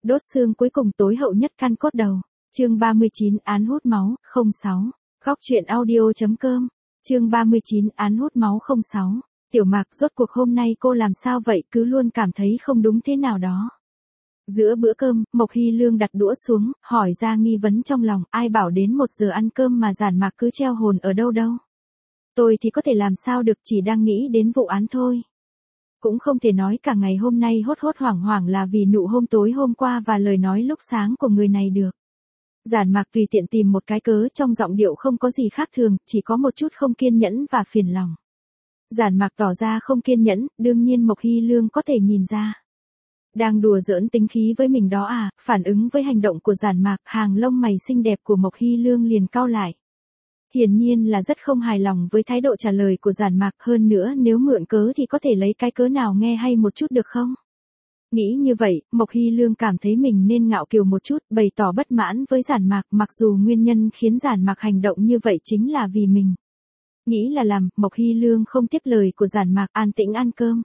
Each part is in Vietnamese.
Đốt xương cuối cùng tối hậu nhất căn cốt đầu. Chương 39 án hút máu, 06. Góc truyện audio.com. Chương 39 án hút máu 06. Tiểu Mạc, rốt cuộc hôm nay cô làm sao vậy, cứ luôn cảm thấy không đúng thế nào đó. Giữa bữa cơm, Mộc Hy Lương đặt đũa xuống, hỏi ra nghi vấn trong lòng, ai bảo đến 1 giờ ăn cơm mà Giản Mạc cứ treo hồn ở đâu đâu. Tôi thì có thể làm sao được, chỉ đang nghĩ đến vụ án thôi. Cũng không thể nói cả ngày hôm nay hốt hốt hoảng hoảng là vì nụ hôn tối hôm qua và lời nói lúc sáng của người này được. Giản Mạc tùy tiện tìm một cái cớ, trong giọng điệu không có gì khác thường, chỉ có một chút không kiên nhẫn và phiền lòng. Giản Mạc tỏ ra không kiên nhẫn, đương nhiên Mộc Hy Lương có thể nhìn ra. Đang đùa giỡn tính khí với mình đó à? Phản ứng với hành động của Giản Mạc, hàng lông mày xinh đẹp của Mộc Hy Lương liền cau lại. Hiển nhiên là rất không hài lòng với thái độ trả lời của Giản Mạc, hơn nữa nếu mượn cớ thì có thể lấy cái cớ nào nghe hay một chút được không? Nghĩ như vậy, Mộc Hy Lương cảm thấy mình nên ngạo kiều một chút, bày tỏ bất mãn với Giản Mạc, mặc dù nguyên nhân khiến Giản Mạc hành động như vậy chính là vì mình. Nghĩ là làm, Mộc Hy Lương không tiếp lời của Giản Mạc, an tĩnh ăn cơm.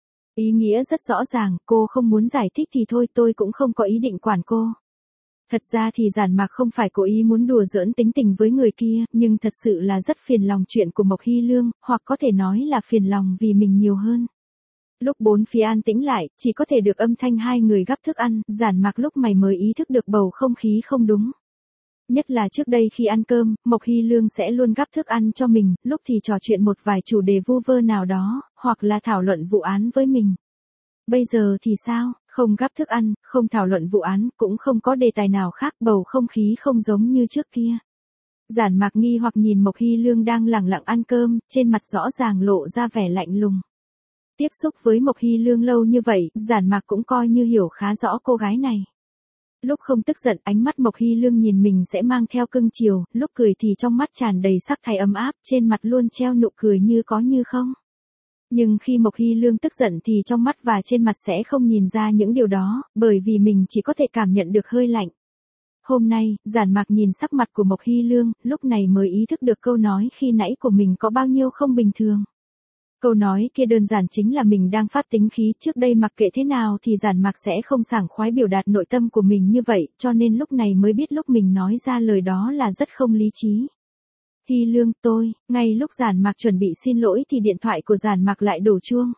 Ý nghĩa rất rõ ràng, cô không muốn giải thích thì thôi, tôi cũng không có ý định quản cô. Thật ra thì Giản Mạc không phải cố ý muốn đùa giỡn tính tình với người kia, nhưng thật sự là rất phiền lòng chuyện của Mộc Hy Lương, hoặc có thể nói là phiền lòng vì mình nhiều hơn. Lúc bốn phía an tĩnh lại, chỉ có thể được âm thanh hai người gắp thức ăn, Giản Mạc lúc này mới ý thức được bầu không khí không đúng. Nhất là trước đây khi ăn cơm, Mộc Hy Lương sẽ luôn gắp thức ăn cho mình, lúc thì trò chuyện một vài chủ đề vu vơ nào đó, hoặc là thảo luận vụ án với mình. Bây giờ thì sao, không gắp thức ăn, không thảo luận vụ án, cũng không có đề tài nào khác, bầu không khí không giống như trước kia. Giản Mạc nghi hoặc nhìn Mộc Hy Lương đang lẳng lặng ăn cơm, trên mặt rõ ràng lộ ra vẻ lạnh lùng. Tiếp xúc với Mộc Hy Lương lâu như vậy, Giản Mạc cũng coi như hiểu khá rõ cô gái này. Lúc không tức giận, ánh mắt Mộc Hy Lương nhìn mình sẽ mang theo cưng chiều, lúc cười thì trong mắt tràn đầy sắc thái ấm áp, trên mặt luôn treo nụ cười như có như không. Nhưng khi Mộc Hy Lương tức giận thì trong mắt và trên mặt sẽ không nhìn ra những điều đó, bởi vì mình chỉ có thể cảm nhận được hơi lạnh. Hôm nay, Giản Mạc nhìn sắc mặt của Mộc Hy Lương, lúc này mới ý thức được câu nói khi nãy của mình có bao nhiêu không bình thường. Câu nói kia đơn giản chính là mình đang phát tính khí, trước đây mặc kệ thế nào thì Giản Mạc sẽ không sảng khoái biểu đạt nội tâm của mình như vậy, cho nên lúc này mới biết lúc mình nói ra lời đó là rất không lý trí. Hy Lương, tôi, ngay lúc Giản Mạc chuẩn bị xin lỗi thì điện thoại của Giản Mạc lại đổ chuông.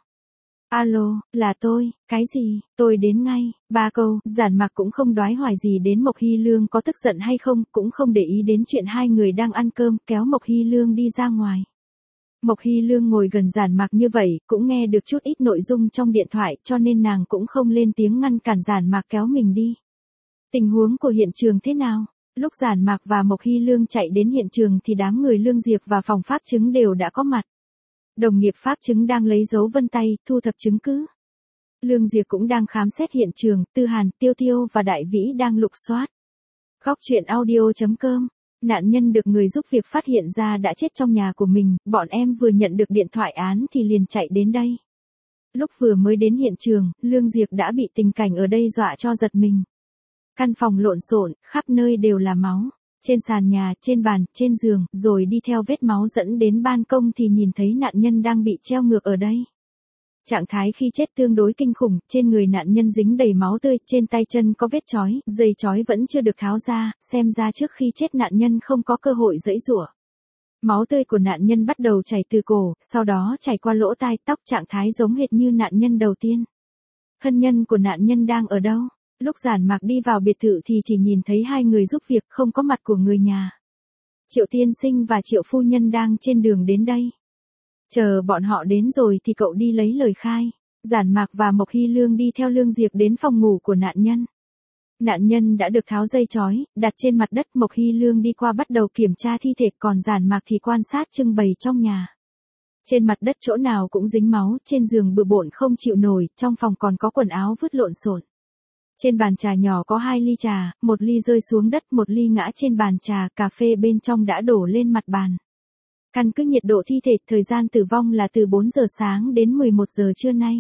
Alo, là tôi, cái gì, tôi đến ngay, 3 câu, Giản Mạc cũng không đoái hoài gì đến Mộc Hy Lương có tức giận hay không, cũng không để ý đến chuyện hai người đang ăn cơm, kéo Mộc Hy Lương đi ra ngoài. Mộc Hy Lương ngồi gần Giản Mạc như vậy, cũng nghe được chút ít nội dung trong điện thoại, cho nên nàng cũng không lên tiếng ngăn cản Giản Mạc kéo mình đi. Tình huống của hiện trường thế nào? Lúc Giản Mạc và Mộc Hy Lương chạy đến hiện trường thì đám người Lương Diệp và phòng pháp chứng đều đã có mặt. Đồng nghiệp pháp chứng đang lấy dấu vân tay, thu thập chứng cứ. Lương Diệp cũng đang khám xét hiện trường, Tư Hàn, Tiêu Tiêu và Đại Vĩ đang lục soát. Góc truyện audio.com. Nạn nhân được người giúp việc phát hiện ra đã chết trong nhà của mình, bọn em vừa nhận được điện thoại án thì liền chạy đến đây. Lúc vừa mới đến hiện trường, Lương Diệp đã bị tình cảnh ở đây dọa cho giật mình. Căn phòng lộn xộn, khắp nơi đều là máu. Trên sàn nhà, trên bàn, trên giường, rồi đi theo vết máu dẫn đến ban công thì nhìn thấy nạn nhân đang bị treo ngược ở đây. Trạng thái khi chết tương đối kinh khủng, trên người nạn nhân dính đầy máu tươi, trên tay chân có vết chói, dây chói vẫn chưa được tháo ra, xem ra trước khi chết nạn nhân không có cơ hội giãy giụa. Máu tươi của nạn nhân bắt đầu chảy từ cổ, sau đó chảy qua lỗ tai, tóc, trạng thái giống hệt như nạn nhân đầu tiên. Thân nhân của nạn nhân đang ở đâu? Lúc Giản Mạc đi vào biệt thự thì chỉ nhìn thấy hai người giúp việc, không có mặt của người nhà. Triệu tiên sinh và Triệu phu nhân đang trên đường đến đây. Chờ bọn họ đến rồi thì cậu đi lấy lời khai. Giản Mạc và Mộc Hy Lương đi theo Lương Diệp đến phòng ngủ của nạn nhân. Nạn nhân đã được tháo dây chói, đặt trên mặt đất. Mộc Hy Lương đi qua bắt đầu kiểm tra thi thể, còn Giản Mạc thì quan sát trưng bày trong nhà. Trên mặt đất chỗ nào cũng dính máu, trên giường bừa bộn không chịu nổi, trong phòng còn có quần áo vứt lộn xộn. Trên bàn trà nhỏ có 2 ly trà, 1 ly rơi xuống đất, 1 ly ngã trên bàn trà, cà phê bên trong đã đổ lên mặt bàn. Căn cứ nhiệt độ thi thể, thời gian tử vong là từ 4 giờ sáng đến 11 giờ trưa nay.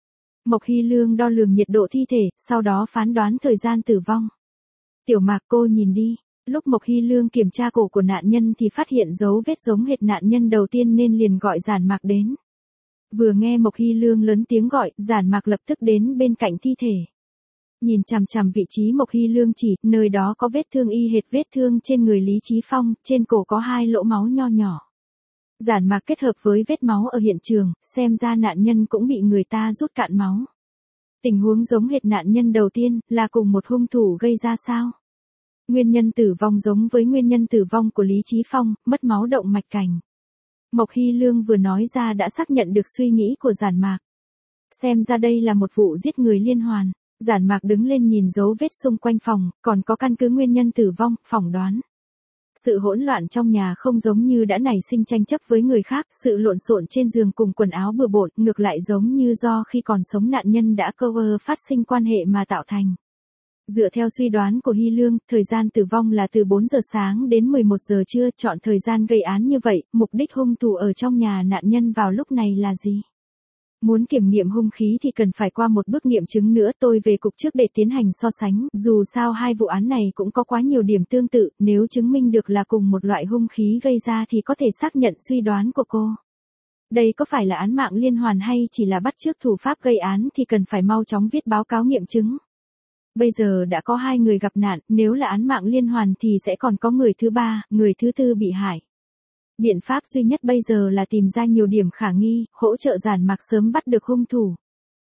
Mộc Hy Lương đo lường nhiệt độ thi thể, sau đó phán đoán thời gian tử vong. Tiểu Mạc, cô nhìn đi. Lúc Mộc Hy Lương kiểm tra cổ của nạn nhân thì phát hiện dấu vết giống hệt nạn nhân đầu tiên nên liền gọi Giản Mạc đến. Vừa nghe Mộc Hy Lương lớn tiếng gọi, Giản Mạc lập tức đến bên cạnh thi thể. Nhìn chằm chằm vị trí Mộc Hy Lương chỉ, nơi đó có vết thương y hệt vết thương trên người Lý Chí Phong, trên cổ có 2 lỗ máu nho nhỏ. Giản mạc kết hợp với vết máu ở hiện trường, xem ra nạn nhân cũng bị người ta rút cạn máu. Tình huống giống hệt nạn nhân đầu tiên, là cùng một hung thủ gây ra sao? Nguyên nhân tử vong giống với nguyên nhân tử vong của Lý Chí Phong, mất máu động mạch cảnh. Mộc Hy Lương vừa nói ra đã xác nhận được suy nghĩ của Giản mạc. Xem ra đây là một vụ giết người liên hoàn. Giản mạc đứng lên nhìn dấu vết xung quanh phòng, còn có căn cứ nguyên nhân tử vong, phỏng đoán. Sự hỗn loạn trong nhà không giống như đã nảy sinh tranh chấp với người khác, sự lộn xộn trên giường cùng quần áo bừa bộn, ngược lại giống như do khi còn sống nạn nhân đã cover phát sinh quan hệ mà tạo thành. Dựa theo suy đoán của Hy Lương, thời gian tử vong là từ 4 giờ sáng đến 11 giờ trưa, chọn thời gian gây án như vậy, mục đích hung thủ ở trong nhà nạn nhân vào lúc này là gì? Muốn kiểm nghiệm hung khí thì cần phải qua một bước nghiệm chứng nữa, tôi về cục trước để tiến hành so sánh, dù sao hai vụ án này cũng có quá nhiều điểm tương tự, nếu chứng minh được là cùng một loại hung khí gây ra thì có thể xác nhận suy đoán của cô. Đây có phải là án mạng liên hoàn hay chỉ là bắt chước thủ pháp gây án thì cần phải mau chóng viết báo cáo nghiệm chứng. Bây giờ đã có 2 người gặp nạn, nếu là án mạng liên hoàn thì sẽ còn có người thứ 3, người thứ 4 bị hại. Biện pháp duy nhất bây giờ là tìm ra nhiều điểm khả nghi, hỗ trợ Giản mạc sớm bắt được hung thủ.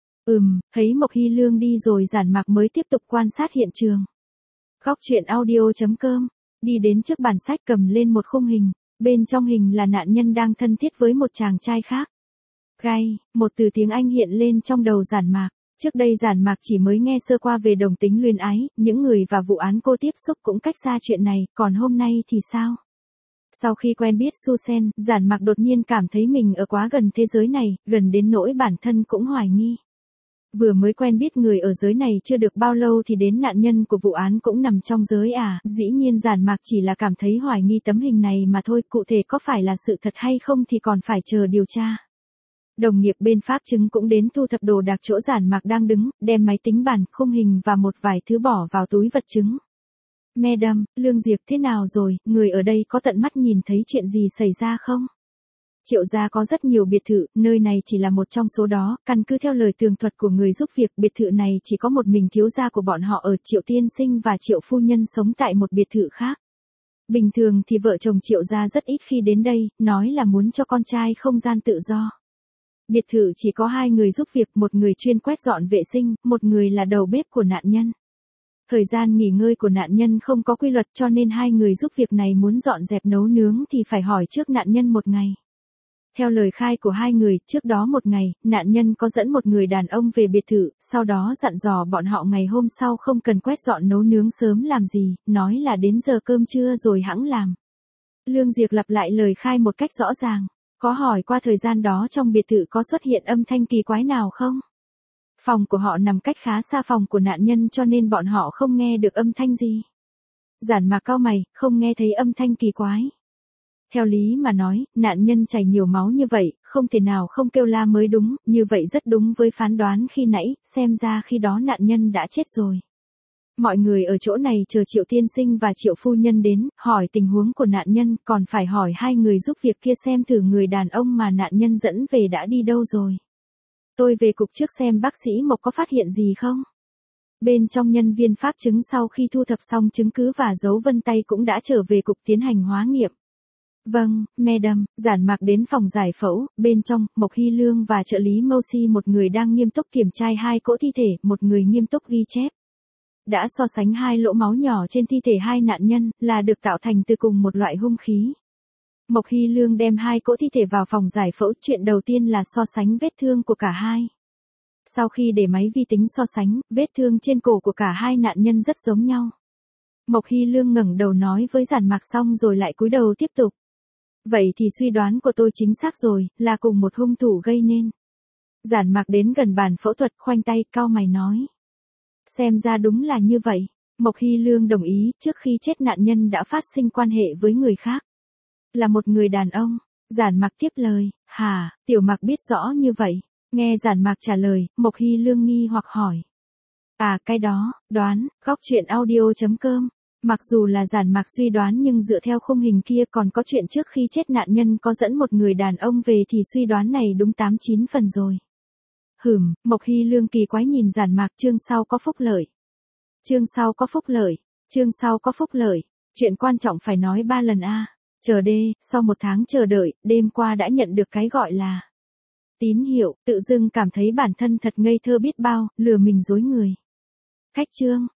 Thấy Mộc Hy Lương đi rồi Giản mạc mới tiếp tục quan sát hiện trường. Góc truyện audio.com, đi đến trước bàn sách cầm lên một khung hình, bên trong hình là nạn nhân đang thân thiết với một chàng trai khác. Gay, một từ tiếng Anh hiện lên trong đầu Giản mạc. Trước đây Giản mạc chỉ mới nghe sơ qua về đồng tính luyến ái, những người và vụ án cô tiếp xúc cũng cách xa chuyện này, còn hôm nay thì sao? Sau khi quen biết Susan, Giản mạc đột nhiên cảm thấy mình ở quá gần thế giới này, gần đến nỗi bản thân cũng hoài nghi. Vừa mới quen biết người ở giới này chưa được bao lâu thì đến nạn nhân của vụ án cũng nằm trong giới à, dĩ nhiên Giản mạc chỉ là cảm thấy hoài nghi tấm hình này mà thôi, cụ thể có phải là sự thật hay không thì còn phải chờ điều tra. Đồng nghiệp bên pháp chứng cũng đến thu thập đồ đạc chỗ Giản mạc đang đứng, đem máy tính bảng, khung hình và một vài thứ bỏ vào túi vật chứng. Madam, Lương Diệp thế nào rồi, người ở đây có tận mắt nhìn thấy chuyện gì xảy ra không? Triệu gia có rất nhiều biệt thự, nơi này chỉ là một trong số đó, căn cứ theo lời tường thuật của người giúp việc, biệt thự này chỉ có một mình thiếu gia của bọn họ ở, Triệu tiên sinh và Triệu phu nhân sống tại một biệt thự khác. Bình thường thì vợ chồng Triệu gia rất ít khi đến đây, nói là muốn cho con trai không gian tự do. Biệt thự chỉ có 2 người giúp việc, một người chuyên quét dọn vệ sinh, một người là đầu bếp của nạn nhân. Thời gian nghỉ ngơi của nạn nhân không có quy luật cho nên 2 người giúp việc này muốn dọn dẹp nấu nướng thì phải hỏi trước nạn nhân một ngày. Theo lời khai của 2 người, trước đó một ngày, nạn nhân có dẫn một người đàn ông về biệt thự, sau đó dặn dò bọn họ ngày hôm sau không cần quét dọn nấu nướng sớm làm gì, nói là đến giờ cơm trưa rồi hẵng làm. Lương Diệp lặp lại lời khai một cách rõ ràng. Có hỏi qua thời gian đó trong biệt thự có xuất hiện âm thanh kỳ quái nào không? Phòng của họ nằm cách khá xa phòng của nạn nhân cho nên bọn họ không nghe được âm thanh gì. Giản mạc cau mày, không nghe thấy âm thanh kỳ quái. Theo lý mà nói, nạn nhân chảy nhiều máu như vậy, không thể nào không kêu la mới đúng, như vậy rất đúng với phán đoán khi nãy, xem ra khi đó nạn nhân đã chết rồi. Mọi người ở chỗ này chờ Triệu tiên sinh và Triệu phu nhân đến, hỏi tình huống của nạn nhân, còn phải hỏi 2 người giúp việc kia xem thử người đàn ông mà nạn nhân dẫn về đã đi đâu rồi. Tôi về cục trước xem bác sĩ Mộc có phát hiện gì không? Bên trong nhân viên pháp chứng sau khi thu thập xong chứng cứ và dấu vân tay cũng đã trở về cục tiến hành hóa nghiệm. Vâng, Madam, Giản mạc đến phòng giải phẫu, bên trong, Mộc Hy Lương và trợ lý Mosi một người đang nghiêm túc kiểm tra 2 cỗ thi thể, một người nghiêm túc ghi chép. Đã so sánh 2 lỗ máu nhỏ trên thi thể 2 nạn nhân, là được tạo thành từ cùng một loại hung khí. Mộc Hy Lương đem 2 cỗ thi thể vào phòng giải phẫu, chuyện đầu tiên là so sánh vết thương của cả hai. Sau khi để máy vi tính so sánh, vết thương trên cổ của cả 2 nạn nhân rất giống nhau. Mộc Hy Lương ngẩng đầu nói với Giản mạc xong rồi lại cúi đầu tiếp tục. Vậy thì suy đoán của tôi chính xác rồi, là cùng một hung thủ gây nên. Giản mạc đến gần bàn phẫu thuật, khoanh tay, cau mày nói. Xem ra đúng là như vậy. Mộc Hy Lương đồng ý, trước khi chết nạn nhân đã phát sinh quan hệ với người khác. Là một người đàn ông. Giản mạc tiếp lời, hả, Tiểu Mạc biết rõ như vậy. Nghe Giản mạc trả lời, Mộc Hy Lương nghi hoặc hỏi. À cái đó, đoán, góc truyện audio.com. Mặc dù là Giản mạc suy đoán nhưng dựa theo khung hình kia còn có chuyện trước khi chết nạn nhân có dẫn một người đàn ông về thì suy đoán này đúng 89 phần rồi. Mộc Hy Lương kỳ quái nhìn Giản mạc, chương sau có phúc lợi. Chương sau có phúc lợi. Chương sau có phúc lợi. Chuyện quan trọng phải nói 3 lần a. Chờ đê, sau 1 tháng chờ đợi, đêm qua đã nhận được cái gọi là tín hiệu, tự dưng cảm thấy bản thân thật ngây thơ biết bao, lừa mình dối người. Khách trương,